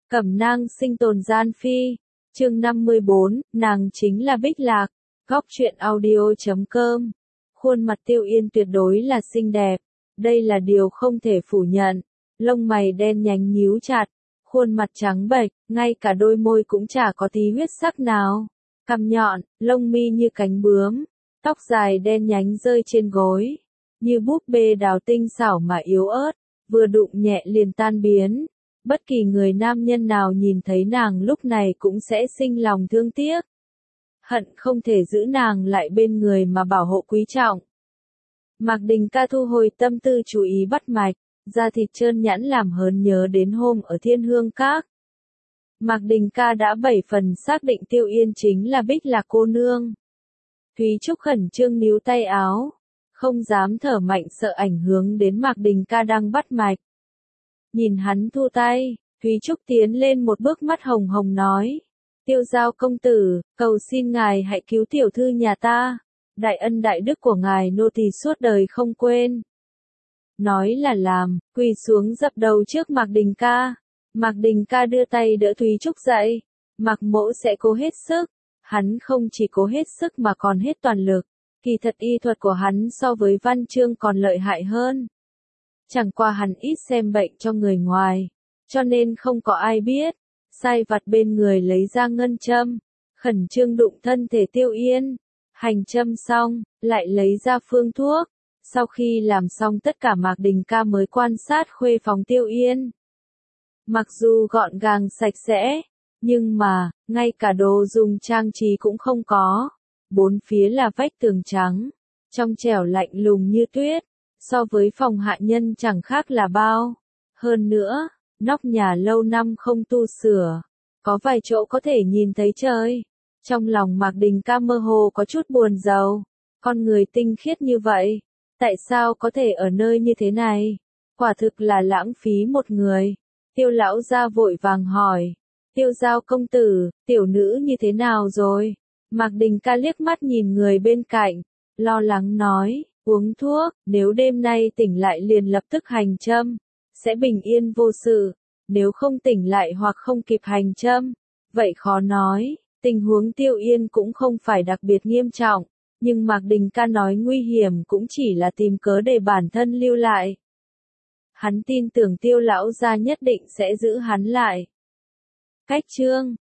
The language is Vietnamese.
Cẩm nang sinh tồn gian phi. Chương 54, nàng chính là Bích Lạc. Góc truyện audio.com. Khuôn mặt Tiêu Yên tuyệt đối là xinh đẹp. Đây là điều không thể phủ nhận. Lông mày đen nhánh nhíu chặt. Khuôn mặt trắng bệch, ngay cả đôi môi cũng chả có tí huyết sắc nào. Cằm nhọn, lông mi như cánh bướm. Tóc dài đen nhánh rơi trên gối. Như búp bê đào tinh xảo mà yếu ớt. Vừa đụng nhẹ liền tan biến. Bất kỳ người nam nhân nào nhìn thấy nàng lúc này cũng sẽ sinh lòng thương tiếc. Hận không thể giữ nàng lại bên người mà bảo hộ quý trọng. Mạc Đình Ca thu hồi tâm tư chú ý bắt mạch, da thịt trơn nhẵn làm hớn nhớ đến hôm ở Thiên Hương Các. Mạc Đình Ca đã 7 phần xác định Tiêu Yên chính là Bích Lạc cô nương. Thúy Trúc khẩn trương níu tay áo, không dám thở mạnh sợ ảnh hưởng đến Mạc Đình Ca đang bắt mạch. Nhìn hắn thu tay, Thúy Trúc tiến lên một bước mắt hồng hồng nói. Tiêu Giao công tử, cầu xin ngài hãy cứu tiểu thư nhà ta. Đại ân đại đức của ngài nô tỳ suốt đời không quên. Nói là làm, quỳ xuống dập đầu trước Mạc Đình Ca. Mạc Đình Ca đưa tay đỡ Thúy Trúc dậy. Mạc mỗ sẽ cố hết sức. Hắn không chỉ cố hết sức mà còn hết toàn lực. Kỳ thật y thuật của hắn so với Văn Chương còn lợi hại hơn. Chẳng qua hắn ít xem bệnh cho người ngoài, cho nên không có ai biết. Sai vặt bên người lấy ra ngân châm, khẩn trương đụng thân thể Tiêu Yên. Hành châm xong, lại lấy ra phương thuốc. Sau khi làm xong tất cả Mạc Đình Ca mới quan sát khuê phòng Tiêu Yên. Mặc dù gọn gàng sạch sẽ, nhưng mà, ngay cả đồ dùng trang trí cũng không có. Bốn phía là vách tường trắng, trong trẻo lạnh lùng như tuyết. So với phòng hạ nhân chẳng khác là bao. Hơn nữa, nóc nhà lâu năm không tu sửa, có vài chỗ có thể nhìn thấy trời. Trong lòng Mạc Đình Ca mơ hồ có chút buồn rầu. Con người tinh khiết như vậy, tại sao có thể ở nơi như thế này? Quả thực là lãng phí một người. Tiêu lão gia vội vàng hỏi. Tiêu Giao công tử, tiểu nữ như thế nào rồi? Mạc Đình Ca liếc mắt nhìn người bên cạnh, lo lắng nói. Uống thuốc, nếu đêm nay tỉnh lại liền lập tức hành châm, sẽ bình yên vô sự. Nếu không tỉnh lại hoặc không kịp hành châm, vậy khó nói. Tình huống Tiêu Yên cũng không phải đặc biệt nghiêm trọng, nhưng Mạc Đình Ca nói nguy hiểm cũng chỉ là tìm cớ để bản thân lưu lại. Hắn tin tưởng Tiêu lão gia nhất định sẽ giữ hắn lại. Cách chương